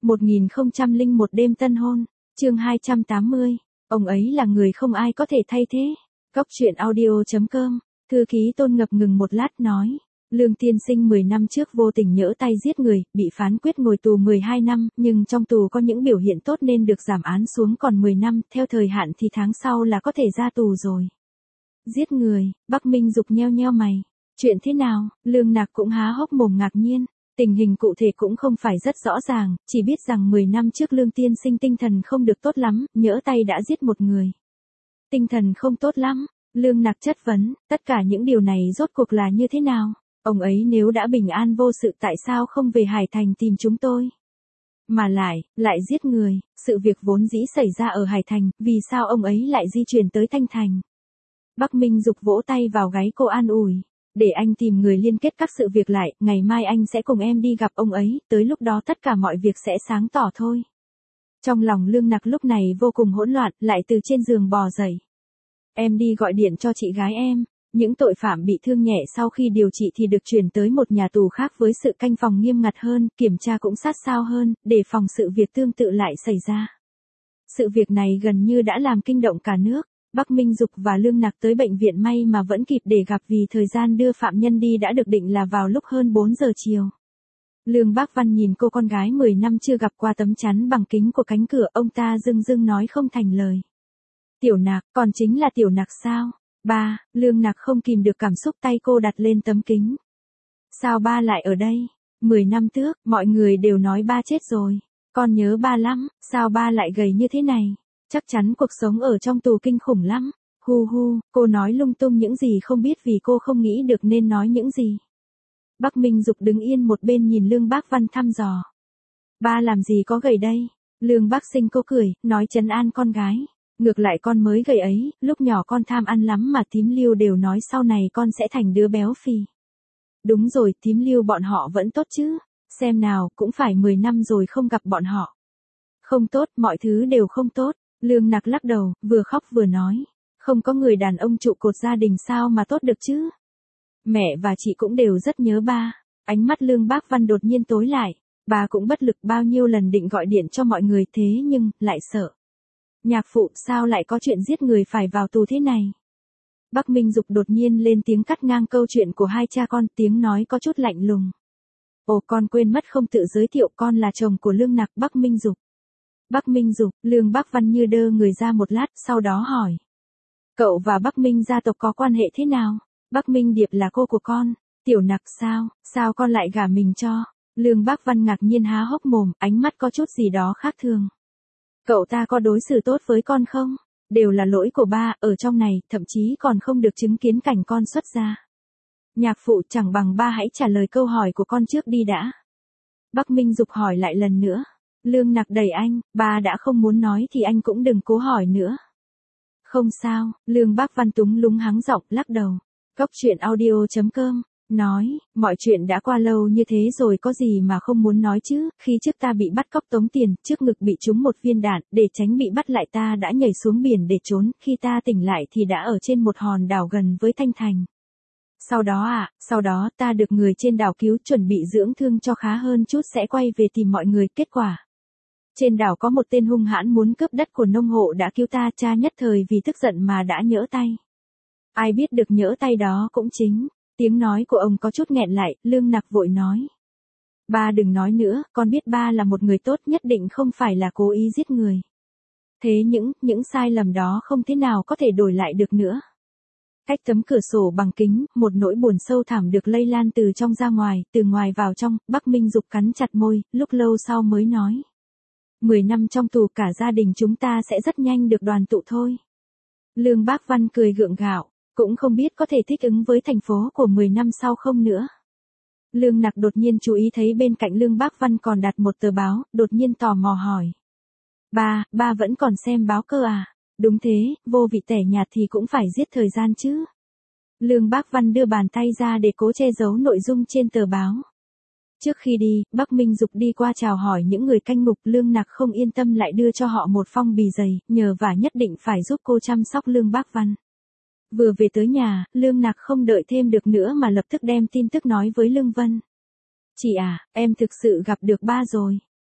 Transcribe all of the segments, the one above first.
1001 đêm tân hôn, chương 280, ông ấy là người không ai có thể thay thế. Góc truyện audio.com, thư ký Tôn ngập ngừng một lát nói, Lương tiên sinh 10 năm trước vô tình nhỡ tay giết người, bị phán quyết ngồi tù 12 năm, nhưng trong tù có những biểu hiện tốt nên được giảm án xuống còn 10 năm, theo thời hạn thì tháng sau là có thể ra tù rồi. Giết người, Bắc Minh Dục nheo nheo mày. Chuyện thế nào? Lương Nạc cũng há hốc mồm ngạc nhiên. Tình hình cụ thể cũng không phải rất rõ ràng, chỉ biết rằng 10 năm trước Lương tiên sinh tinh thần không được tốt lắm, nhỡ tay đã giết một người. Tinh thần không tốt lắm, Lương Nạc chất vấn, tất cả những điều này rốt cuộc là như thế nào? Ông ấy nếu đã bình an vô sự tại sao không về Hải Thành tìm chúng tôi? Mà lại giết người, sự việc vốn dĩ xảy ra ở Hải Thành, vì sao ông ấy lại di chuyển tới Thanh Thành? Bắc Minh Dục vỗ tay vào gáy cô an ủi. Để anh tìm người liên kết các sự việc lại, ngày mai anh sẽ cùng em đi gặp ông ấy, tới lúc đó tất cả mọi việc sẽ sáng tỏ thôi. Trong lòng Lương Nạc lúc này vô cùng hỗn loạn, lại từ trên giường bò dậy. Em đi gọi điện cho chị gái em. Những tội phạm bị thương nhẹ sau khi điều trị thì được chuyển tới một nhà tù khác với sự canh phòng nghiêm ngặt hơn, kiểm tra cũng sát sao hơn, để phòng sự việc tương tự lại xảy ra. Sự việc này gần như đã làm kinh động cả nước. Bắc Minh Dục và Lương Nạc tới bệnh viện may mà vẫn kịp để gặp vì thời gian đưa phạm nhân đi đã được định là vào lúc hơn 4 giờ chiều. Lương Bác Văn nhìn cô con gái 10 năm chưa gặp qua tấm chắn bằng kính của cánh cửa, ông ta dưng dưng nói không thành lời. Tiểu Nạc, còn chính là Tiểu Nạc sao? Ba, Lương Nạc không kìm được cảm xúc, tay cô đặt lên tấm kính. Sao ba lại ở đây? 10 năm trước, mọi người đều nói ba chết rồi. Con nhớ ba lắm, sao ba lại gầy như thế này? Chắc chắn cuộc sống ở trong tù kinh khủng lắm. Hu hu, cô nói lung tung những gì không biết vì cô không nghĩ được nên nói những gì. Bắc Minh Dục đứng yên một bên nhìn Lương Bác Văn thăm dò. Ba làm gì có gầy đây? Lương Bác Sinh cô cười, nói trấn an con gái. Ngược lại con mới gầy ấy, lúc nhỏ con tham ăn lắm mà thím Lưu đều nói sau này con sẽ thành đứa béo phì. Đúng rồi, thím Lưu bọn họ vẫn tốt chứ. Xem nào, cũng phải 10 năm rồi không gặp bọn họ. Không tốt, mọi thứ đều không tốt. Lương Nạc lắc đầu, vừa khóc vừa nói. Không có người đàn ông trụ cột gia đình sao mà tốt được chứ? Mẹ và chị cũng đều rất nhớ ba. Ánh mắt Lương Bác Văn đột nhiên tối lại. Bà cũng bất lực bao nhiêu lần định gọi điện cho mọi người thế nhưng, lại sợ. Nhạc phụ sao lại có chuyện giết người phải vào tù thế này? Bắc Minh Dục đột nhiên lên tiếng cắt ngang câu chuyện của hai cha con, tiếng nói có chút lạnh lùng. Ồ, con quên mất không tự giới thiệu, con là chồng của Lương Nạc, Bắc Minh Dục. Bắc Minh Dục, Lương Bác Văn như đơ người ra một lát, sau đó hỏi. Cậu và Bắc Minh gia tộc có quan hệ thế nào? Bắc Minh Điệp là cô của con. Tiểu Nạc sao con lại gả mình cho? Lương Bác Văn ngạc nhiên há hốc mồm, ánh mắt có chút gì đó khác thường. Cậu ta có đối xử tốt với con không? Đều là lỗi của ba, ở trong này, thậm chí còn không được chứng kiến cảnh con xuất gia. Nhạc phụ, chẳng bằng ba hãy trả lời câu hỏi của con trước đi đã. Bắc Minh Dục hỏi lại lần nữa. Lương Nạc đẩy anh, ba đã không muốn nói thì anh cũng đừng cố hỏi nữa. Không sao, Lương Bác Văn túng lúng hắng giọng, lắc đầu. Góc truyện audio.com, nói, mọi chuyện đã qua lâu như thế rồi có gì mà không muốn nói chứ, khi trước ta bị bắt cóc tống tiền, trước ngực bị trúng một viên đạn, để tránh bị bắt lại ta đã nhảy xuống biển để trốn, khi ta tỉnh lại thì đã ở trên một hòn đảo gần với Thanh Thành. Sau đó ta được người trên đảo cứu, chuẩn bị dưỡng thương cho khá hơn chút sẽ quay về tìm mọi người, kết quả. Trên đảo có một tên hung hãn muốn cướp đất của nông hộ đã cứu ta, cha nhất thời vì tức giận mà đã nhỡ tay. Ai biết được nhỡ tay đó cũng chính. Tiếng nói của ông có chút nghẹn lại, Lương Nạc vội nói. Ba đừng nói nữa, con biết ba là một người tốt, nhất định không phải là cố ý giết người. Thế những sai lầm đó không thế nào có thể đổi lại được nữa. Cách tấm cửa sổ bằng kính, một nỗi buồn sâu thẳm được lây lan từ trong ra ngoài, từ ngoài vào trong, Bắc Minh Dục cắn chặt môi, lúc lâu sau mới nói. 10 năm trong tù cả gia đình chúng ta sẽ rất nhanh được đoàn tụ thôi. Lương Bác Văn cười gượng gạo, cũng không biết có thể thích ứng với thành phố của 10 năm sau không nữa. Lương Nạc đột nhiên chú ý thấy bên cạnh Lương Bác Văn còn đặt một tờ báo, đột nhiên tò mò hỏi. Ba vẫn còn xem báo cơ à? Đúng thế, vô vị tẻ nhạt thì cũng phải giết thời gian chứ. Lương Bác Văn đưa bàn tay ra để cố che giấu nội dung trên tờ báo. Trước khi đi, Bắc Minh Dục đi qua chào hỏi những người canh ngục, Lương Nạc không yên tâm lại đưa cho họ một phong bì dày, nhờ vả nhất định phải giúp cô chăm sóc Lương Bác Văn. Vừa về tới nhà, Lương Nạc không đợi thêm được nữa mà lập tức đem tin tức nói với Lương Vân. Chị à, em thực sự gặp được ba rồi.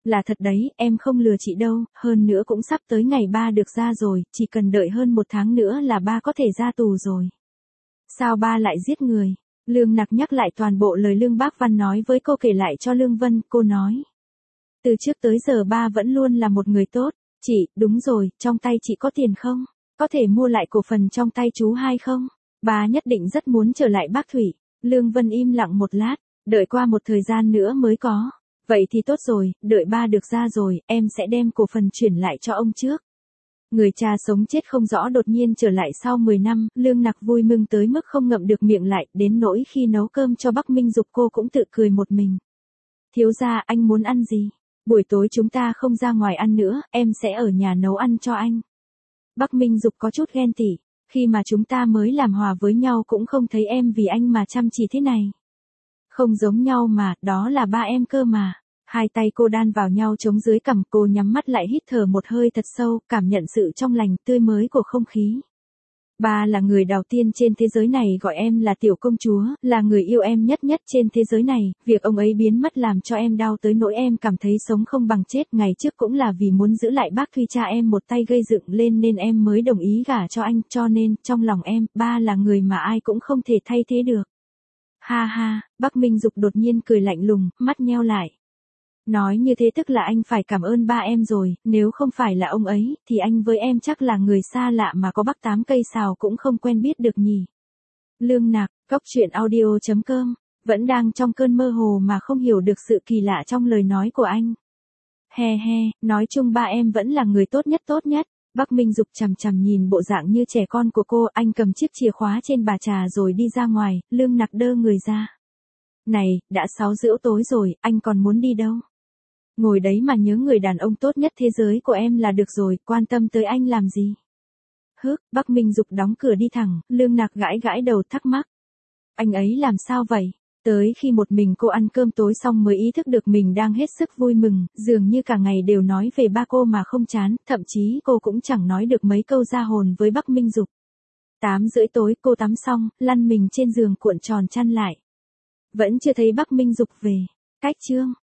Là thật đấy, em không lừa chị đâu, hơn nữa cũng sắp tới ngày ba được ra rồi, chỉ cần đợi hơn 1 tháng nữa là ba có thể ra tù rồi. Sao ba lại giết người? Lương Nặc nhắc lại toàn bộ lời Lương Bác Văn nói với cô, kể lại cho Lương Vân, cô nói. Từ trước tới giờ ba vẫn luôn là một người tốt. Chị, đúng rồi, trong tay chị có tiền không? Có thể mua lại cổ phần trong tay chú hai không? Ba nhất định rất muốn trở lại Bác Thủy. Lương Vân im lặng một lát, đợi qua một thời gian nữa mới có. Vậy thì tốt rồi, đợi ba được ra rồi, em sẽ đem cổ phần chuyển lại cho ông trước. Người cha sống chết không rõ đột nhiên trở lại sau 10 năm, Lương Nặc vui mừng tới mức không ngậm được miệng lại, đến nỗi khi nấu cơm cho Bắc Minh Dục cô cũng tự cười một mình. Thiếu gia, anh muốn ăn gì? Buổi tối chúng ta không ra ngoài ăn nữa, em sẽ ở nhà nấu ăn cho anh. Bắc Minh Dục có chút ghen tị, khi mà chúng ta mới làm hòa với nhau cũng không thấy em vì anh mà chăm chỉ thế này. Không giống nhau mà, đó là ba em cơ mà. Hai tay cô đan vào nhau chống dưới cằm, cô nhắm mắt lại hít thở một hơi thật sâu, cảm nhận sự trong lành tươi mới của không khí. Ba là người đầu tiên trên thế giới này gọi em là tiểu công chúa, là người yêu em nhất nhất trên thế giới này, việc ông ấy biến mất làm cho em đau tới nỗi em cảm thấy sống không bằng chết, ngày trước cũng là vì muốn giữ lại bác Thuy cha em một tay gây dựng lên nên em mới đồng ý gả cho anh, cho nên, trong lòng em, ba là người mà ai cũng không thể thay thế được. Ha ha, Bắc Minh Dục đột nhiên cười lạnh lùng, mắt nheo lại. Nói như thế tức là anh phải cảm ơn ba em rồi, nếu không phải là ông ấy, thì anh với em chắc là người xa lạ mà có bắc 8 cây sào cũng không quen biết được nhỉ. Lương Nặc, Cốc.audio.com, vẫn đang trong cơn mơ hồ mà không hiểu được sự kỳ lạ trong lời nói của anh. He he, nói chung ba em vẫn là người tốt nhất. Bắc Minh Dục chằm chằm nhìn bộ dạng như trẻ con của cô, anh cầm chiếc chìa khóa trên bà trà rồi đi ra ngoài, Lương Nặc đơ người ra. Này, đã 6:30 tối rồi, anh còn muốn đi đâu? Ngồi đấy mà nhớ người đàn ông tốt nhất thế giới của em là được rồi, quan tâm tới anh làm gì? Bắc Minh Dục đóng cửa đi thẳng, Lương Nặc gãi đầu thắc mắc. Anh ấy làm sao vậy? Tới khi một mình cô ăn cơm tối xong mới ý thức được mình đang hết sức vui mừng, dường như cả ngày đều nói về ba cô mà không chán, thậm chí cô cũng chẳng nói được mấy câu ra hồn với Bắc Minh Dục. 8:30 tối cô tắm xong, lăn mình trên giường cuộn tròn chăn lại. Vẫn chưa thấy Bắc Minh Dục về. Cách chương